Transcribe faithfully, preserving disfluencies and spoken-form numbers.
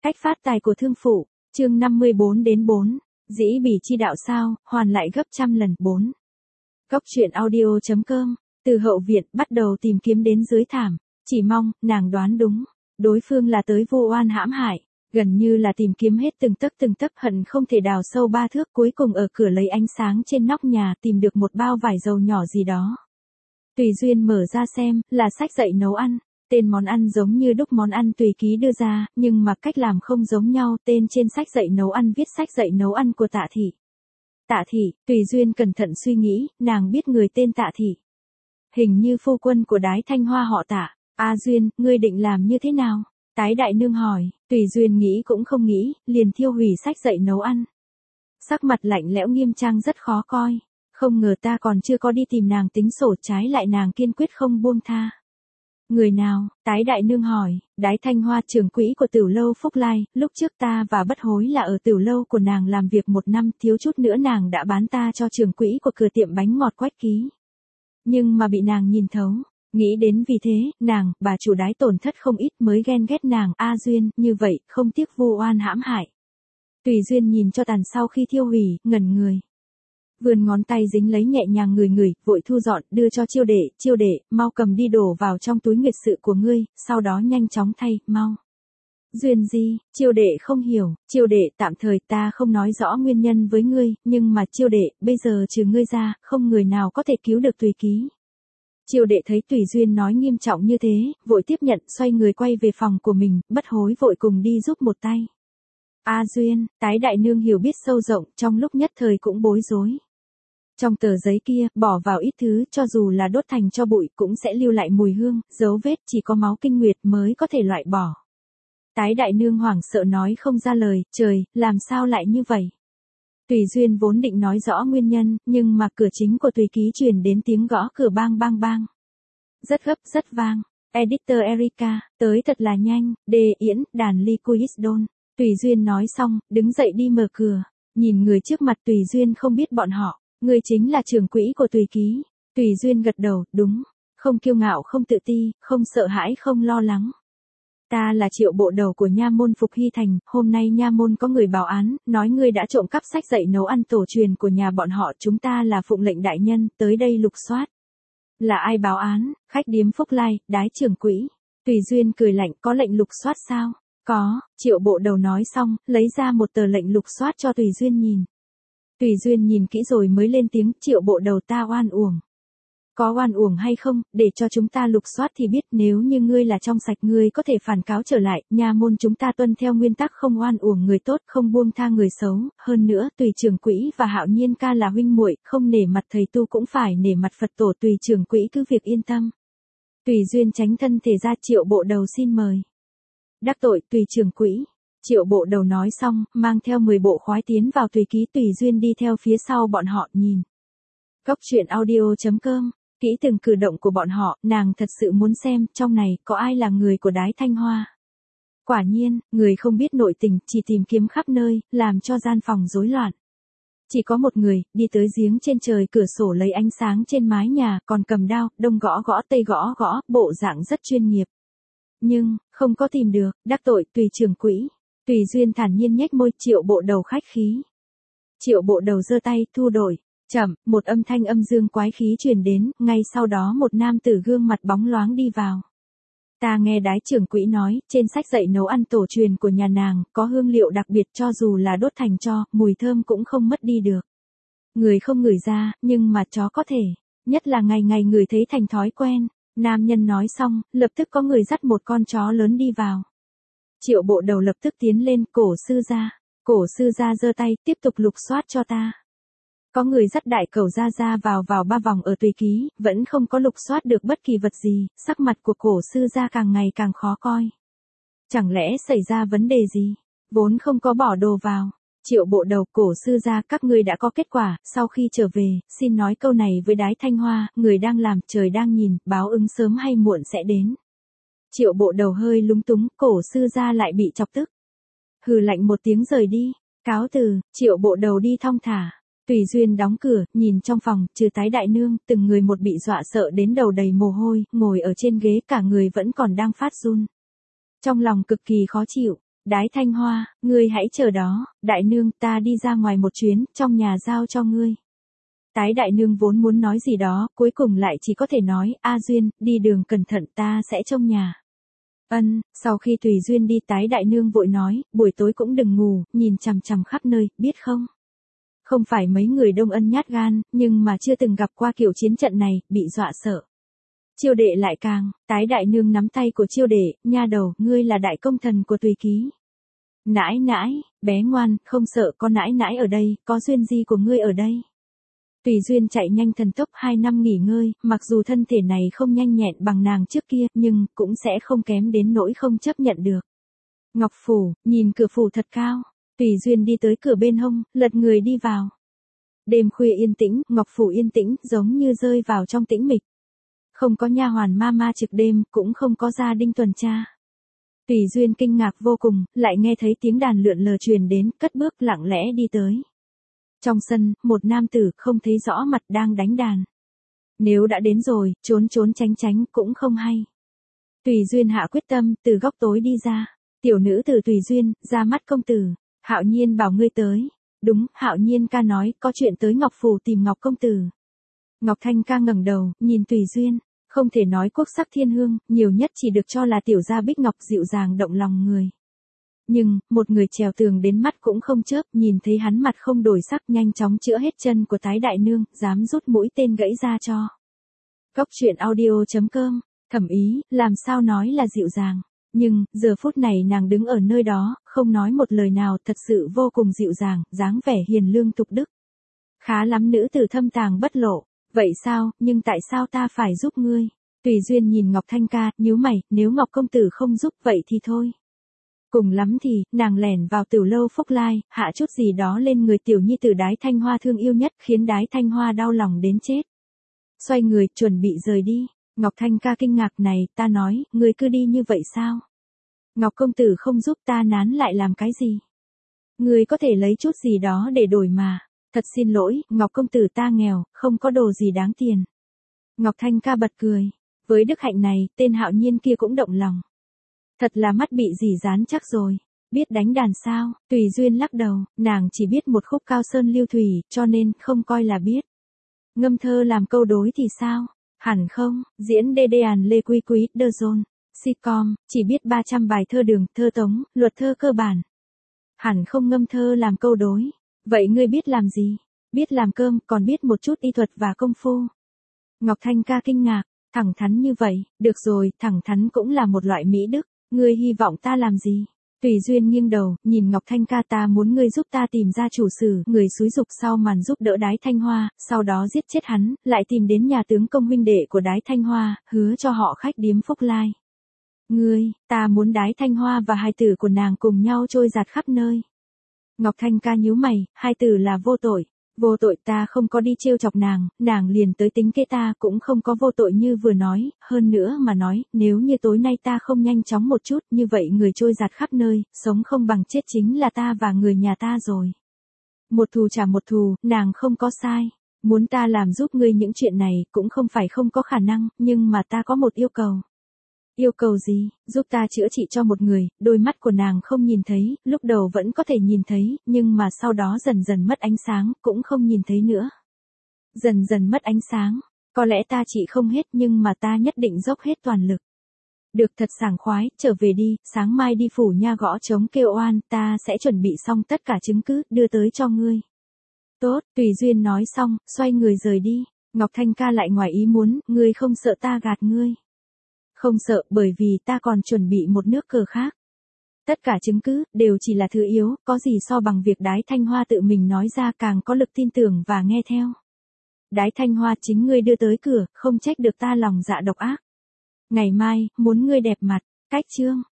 Cách phát tài của thương phụ, chương năm mươi bốn đến bốn. Dĩ bỉ chi đạo sao, hoàn lại gấp trăm lần. bốn. Góc truyện audio chấm com, từ hậu viện bắt đầu tìm kiếm đến dưới thảm, chỉ mong, nàng đoán đúng. Đối phương là tới vô oan hãm hại, gần như là tìm kiếm hết từng tấc từng tấc hận không thể đào sâu ba thước, cuối cùng ở cửa lấy ánh sáng trên nóc nhà tìm được một bao vải dầu nhỏ gì đó. Tùy duyên mở ra xem, là sách dạy nấu ăn. Tên món ăn giống như đúc món ăn tùy ký đưa ra, nhưng mà cách làm không giống nhau. Tên trên sách dạy nấu ăn viết sách dạy nấu ăn của Tạ Thị. Tạ Thị, Tùy duyên cẩn thận suy nghĩ, nàng biết người tên Tạ Thị. Hình như phu quân của Đái Thanh Hoa họ Tạ. A Duyên, ngươi định làm như thế nào? Tái đại nương hỏi. Tùy duyên nghĩ cũng không nghĩ, liền thiêu hủy sách dạy nấu ăn. Sắc mặt lạnh lẽo nghiêm trang rất khó coi. Không ngờ ta còn chưa có đi tìm nàng tính sổ, trái lại nàng kiên quyết không buông tha. Người nào? Tái đại nương hỏi. Đái Thanh Hoa, trưởng quỹ của Tửu lâu Phúc Lai. Lúc trước ta và Bất Hối là ở Tửu lâu của nàng làm việc một năm, thiếu chút nữa nàng đã bán ta cho trưởng quỹ của cửa tiệm bánh ngọt Quách Ký. Nhưng mà bị nàng nhìn thấu. Nghĩ đến vì thế, nàng, bà chủ Đái tổn thất không ít mới ghen ghét nàng. A Duyên, như vậy, không tiếc vu oan hãm hại. Tùy duyên nhìn cho tàn sau khi thiêu hủy, ngẩn người. Vươn ngón tay dính lấy nhẹ nhàng ngửi ngửi, vội thu dọn, đưa cho Chiêu Đệ. Chiêu Đệ, mau cầm đi đổ vào trong túi nguyệt sự của ngươi, sau đó nhanh chóng thay, mau. Duyên gì? Chiêu Đệ không hiểu. Chiêu Đệ, tạm thời ta không nói rõ nguyên nhân với ngươi, nhưng mà Chiêu Đệ, bây giờ trừ ngươi ra, không người nào có thể cứu được Tùy Ký. Chiêu Đệ thấy Tùy duyên nói nghiêm trọng như thế, vội tiếp nhận, xoay người quay về phòng của mình. Bất Hối vội cùng đi giúp một tay. A Duyên, Tái đại nương hiểu biết sâu rộng, trong lúc nhất thời cũng bối rối. Trong tờ giấy kia, bỏ vào ít thứ, cho dù là đốt thành cho bụi, cũng sẽ lưu lại mùi hương, dấu vết, chỉ có máu kinh nguyệt mới có thể loại bỏ. Tái đại nương hoảng sợ nói không ra lời, trời, làm sao lại như vậy? Tùy duyên vốn định nói rõ nguyên nhân, nhưng mà cửa chính của Tùy Ký truyền đến tiếng gõ cửa bang bang bang. Rất gấp, rất vang. Editor Erica, tới thật là nhanh. Đê Yến, đàn Liquidon. Tùy duyên nói xong, đứng dậy đi mở cửa. Nhìn người trước mặt Tùy duyên không biết bọn họ. Người chính là trưởng quỹ của Tùy Ký. Tùy duyên gật đầu, đúng. Không kiêu ngạo, không tự ti, không sợ hãi, không lo lắng. Ta là Triệu bộ đầu của nha môn Phục Hy Thành. Hôm nay nha môn có người báo án, nói ngươi đã trộm cắp sách dạy nấu ăn tổ truyền của nhà bọn họ. Chúng ta là phụng lệnh đại nhân, tới đây lục soát. Là ai báo án? Khách điếm Phúc Lai, Đái trưởng quỹ. Tùy duyên cười lạnh, có lệnh lục soát sao? Có. Triệu bộ đầu nói xong, lấy ra một tờ lệnh lục soát cho Tùy duyên nhìn. Tùy duyên nhìn kỹ rồi mới lên tiếng. Triệu bộ đầu, ta oan uổng. Có oan uổng hay không, để cho chúng ta lục soát thì biết. Nếu như ngươi là trong sạch, ngươi có thể phản cáo trở lại. Nha môn chúng ta tuân theo nguyên tắc không oan uổng người tốt, không buông tha người xấu. Hơn nữa, Tùy trưởng quỹ và Hạo Nhiên ca là huynh muội, không nể mặt thầy tu cũng phải nể mặt Phật tổ. Tùy trưởng quỹ cứ việc yên tâm. Tùy duyên tránh thân thể ra. Triệu bộ đầu xin mời. Đắc tội Tùy trưởng quỹ. Triệu bộ đầu nói xong, mang theo mười bộ khoái tiến vào Tùy Ký. Tùy duyên đi theo phía sau bọn họ, nhìn. Góc truyện audio chấm com, kỹ từng cử động của bọn họ, nàng thật sự muốn xem, trong này, có ai là người của Đái Thanh Hoa. Quả nhiên, người không biết nội tình, chỉ tìm kiếm khắp nơi, làm cho gian phòng rối loạn. Chỉ có một người, đi tới giếng trên trời cửa sổ lấy ánh sáng trên mái nhà, còn cầm đao, đông gõ gõ tây gõ gõ, bộ dạng rất chuyên nghiệp. Nhưng, không có tìm được, đắc tội Tùy trưởng quỹ. Tùy duyên thản nhiên nhếch môi. Triệu bộ đầu khách khí. Triệu bộ đầu giơ tay, thu đổi. Chậm, một âm thanh âm dương quái khí truyền đến, ngay sau đó một nam tử gương mặt bóng loáng đi vào. Ta nghe Đái trưởng quỹ nói, trên sách dạy nấu ăn tổ truyền của nhà nàng, có hương liệu đặc biệt, cho dù là đốt thành tro, mùi thơm cũng không mất đi được. Người không ngửi ra, nhưng mà chó có thể. Nhất là ngày ngày người thấy thành thói quen. Nam nhân nói xong, lập tức có người dắt một con chó lớn đi vào. Triệu bộ đầu lập tức tiến lên. Cổ sư gia. Cổ sư gia giơ tay, tiếp tục lục soát cho ta. Có người dắt đại cẩu ra ra vào vào ba vòng ở Tùy Ký, vẫn không có lục soát được bất kỳ vật gì. Sắc mặt của cổ sư gia càng ngày càng khó coi. Chẳng lẽ xảy ra vấn đề gì? Vốn không có bỏ đồ vào. Triệu bộ đầu, cổ sư gia, các ngươi đã có kết quả. Sau khi trở về, xin nói câu này với Đái Thanh Hoa, người đang làm, trời đang nhìn, báo ứng sớm hay muộn sẽ đến. Triệu bộ đầu hơi lúng túng, cổ sư gia lại bị chọc tức. Hừ lạnh một tiếng rời đi. Cáo từ. Triệu bộ đầu đi thong thả. Tùy duyên đóng cửa, nhìn trong phòng, trừ Tái đại nương, từng người một bị dọa sợ đến đầu đầy mồ hôi, ngồi ở trên ghế cả người vẫn còn đang phát run. Trong lòng cực kỳ khó chịu. Đái Thanh Hoa, ngươi hãy chờ đó, đại nương ta đi ra ngoài một chuyến, trong nhà giao cho ngươi. Tái đại nương vốn muốn nói gì đó, cuối cùng lại chỉ có thể nói, A Duyên, đi đường cẩn thận ta sẽ trông nhà. Ân, sau khi Tùy Duyên đi tái đại nương vội nói, buổi tối cũng đừng ngủ, nhìn chằm chằm khắp nơi, biết không? Không phải mấy người Đông Ân nhát gan, nhưng mà chưa từng gặp qua kiểu chiến trận này, bị dọa sợ. Chiêu đệ lại càng, tái đại nương nắm tay của chiêu đệ, nha đầu, ngươi là đại công thần của Tùy Ký. Nãi nãi, bé ngoan, không sợ có nãi nãi ở đây, có Duyên di của ngươi ở đây. Tùy Duyên chạy nhanh thần tốc hai năm nghỉ ngơi, mặc dù thân thể này không nhanh nhẹn bằng nàng trước kia, nhưng cũng sẽ không kém đến nỗi không chấp nhận được. Ngọc Phủ, nhìn cửa phủ thật cao. Tùy Duyên đi tới cửa bên hông, lật người đi vào. Đêm khuya yên tĩnh, Ngọc Phủ yên tĩnh, giống như rơi vào trong tĩnh mịch. Không có nha hoàn ma ma trực đêm, cũng không có gia đinh tuần tra. Tùy Duyên kinh ngạc vô cùng, lại nghe thấy tiếng đàn lượn lờ truyền đến, cất bước lặng lẽ đi tới. Trong sân, một nam tử không thấy rõ mặt đang đánh đàn. Nếu đã đến rồi, trốn trốn tránh tránh cũng không hay. Tùy Duyên hạ quyết tâm, từ góc tối đi ra. Tiểu nữ tử Tùy Duyên, ra mắt công tử. Hạo Nhiên bảo ngươi tới. Đúng, Hạo Nhiên ca nói, có chuyện tới Ngọc Phủ tìm Ngọc công tử. Ngọc Thanh ca ngẩng đầu, nhìn Tùy Duyên. Không thể nói quốc sắc thiên hương, nhiều nhất chỉ được cho là tiểu gia bích ngọc dịu dàng động lòng người. Nhưng, một người trèo tường đến mắt cũng không chớp, nhìn thấy hắn mặt không đổi sắc nhanh chóng chữa hết chân của tái đại nương, dám rút mũi tên gãy ra cho. Cốc truyện audio chấm com, Thẩm Ý, làm sao nói là dịu dàng. Nhưng, giờ phút này nàng đứng ở nơi đó, không nói một lời nào, thật sự vô cùng dịu dàng, dáng vẻ hiền lương tục đức. Khá lắm nữ tử thâm tàng bất lộ. Vậy sao, nhưng tại sao ta phải giúp ngươi? Tùy Duyên nhìn Ngọc Thanh ca, nhíu mày, nếu Ngọc công tử không giúp vậy thì thôi. Cùng lắm thì, nàng lẻn vào Tiểu lâu Phúc Lai, hạ chút gì đó lên người tiểu nhi tử Đái Thanh Hoa thương yêu nhất, khiến Đái Thanh Hoa đau lòng đến chết. Xoay người, chuẩn bị rời đi. Ngọc Thanh ca kinh ngạc này, ta nói, ngươi cứ đi như vậy sao? Ngọc công tử không giúp ta nán lại làm cái gì? Ngươi có thể lấy chút gì đó để đổi mà. Thật xin lỗi, Ngọc công tử ta nghèo, không có đồ gì đáng tiền. Ngọc Thanh ca bật cười. Với đức hạnh này, tên Hạo Nhiên kia cũng động lòng. Thật là mắt bị dì dán chắc rồi. Biết đánh đàn sao? Tùy Duyên lắc đầu, nàng chỉ biết một khúc Cao Sơn Lưu Thủy, cho nên không coi là biết. Ngâm thơ làm câu đối thì sao? Hẳn không, diễn đê đê àn lê quý quý, đơ dôn, sitcom, chỉ biết ba trăm bài thơ đường, thơ tống, luật thơ cơ bản. Hẳn không ngâm thơ làm câu đối. Vậy ngươi biết làm gì? Biết làm cơm, còn biết một chút y thuật và công phu. Ngọc Thanh ca kinh ngạc, thẳng thắn như vậy, được rồi, thẳng thắn cũng là một loại mỹ đức, ngươi hy vọng ta làm gì? Tùy Duyên nghiêng đầu, nhìn Ngọc Thanh ca ta muốn ngươi giúp ta tìm ra chủ sử, người xúi dục sau màn giúp đỡ Đái Thanh Hoa, sau đó giết chết hắn, lại tìm đến nhà tướng công huynh đệ của Đái Thanh Hoa, hứa cho họ khách điếm Phúc Lai. Ngươi, ta muốn Đái Thanh Hoa và hai tử của nàng cùng nhau trôi giạt khắp nơi. Ngọc Thanh ca nhíu mày, hai từ là vô tội. Vô tội ta không có đi trêu chọc nàng, nàng liền tới tính kế ta cũng không có vô tội như vừa nói, hơn nữa mà nói, nếu như tối nay ta không nhanh chóng một chút, như vậy người trôi giạt khắp nơi, sống không bằng chết chính là ta và người nhà ta rồi. Một thù trả một thù, nàng không có sai. Muốn ta làm giúp ngươi những chuyện này cũng không phải không có khả năng, nhưng mà ta có một yêu cầu. Yêu cầu gì? Giúp ta chữa trị cho một người, đôi mắt của nàng không nhìn thấy, lúc đầu vẫn có thể nhìn thấy, nhưng mà sau đó dần dần mất ánh sáng, cũng không nhìn thấy nữa. Dần dần mất ánh sáng, có lẽ ta trị không hết nhưng mà ta nhất định dốc hết toàn lực. Được thật sảng khoái, trở về đi, sáng mai đi phủ nha gõ trống kêu oan, ta sẽ chuẩn bị xong tất cả chứng cứ, đưa tới cho ngươi. Tốt, Tùy Duyên nói xong, xoay người rời đi. Ngọc Thanh ca lại ngoài ý muốn, ngươi không sợ ta gạt ngươi. Không sợ, bởi vì ta còn chuẩn bị một nước cờ khác. Tất cả chứng cứ, đều chỉ là thứ yếu, có gì so bằng việc Đái Thanh Hoa tự mình nói ra càng có lực tin tưởng và nghe theo. Đái Thanh Hoa chính ngươi đưa tới cửa, không trách được ta lòng dạ độc ác. Ngày mai, muốn ngươi đẹp mặt, cách chương.